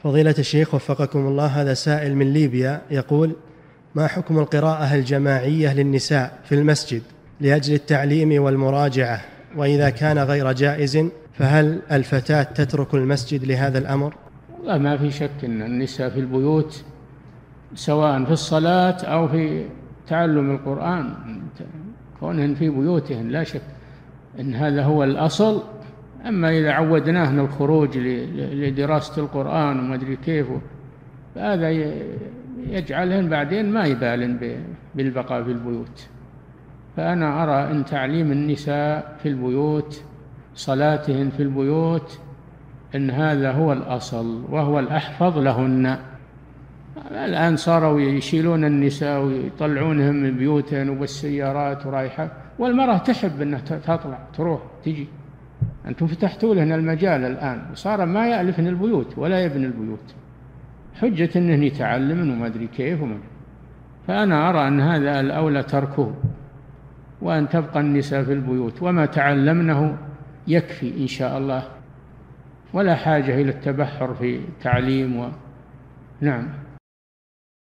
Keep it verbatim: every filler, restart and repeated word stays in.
فضيلة الشيخ وفقكم الله، هذا سائل من ليبيا يقول: ما حكم القراءة الجماعية للنساء في المسجد لأجل التعليم والمراجعة؟ وإذا كان غير جائز فهل الفتاة تترك المسجد لهذا الأمر؟ والله ما في شك أن النساء في البيوت سواء في الصلاة أو في تعلم القرآن كونهن في بيوتهن لا شك أن هذا هو الأصل. أما إذا عودناهن الخروج لدراسة القرآن وما أدري كيف، فهذا يجعلهن بعدين ما يبالن بالبقاء في البيوت. فأنا أرى أن تعليم النساء في البيوت، صلاتهن في البيوت، أن هذا هو الأصل وهو الأحفظ لهن. الآن صاروا يشيلون النساء ويطلعونهم من بيوتهن وبالسيارات ورايحة، والمرأة تحب أنها تطلع تروح تجي. أنتم فتحتوا لهن المجال الآن، وصار ما يألفن البيوت ولا يبني البيوت، حجة أنهن يتعلمن وما أدري كيف وما. فأنا أرى أن هذا الأولى تركه، وأن تبقى النساء في البيوت، وما تعلمنه يكفي إن شاء الله، ولا حاجة إلى التبحر في التعليم و... نعم.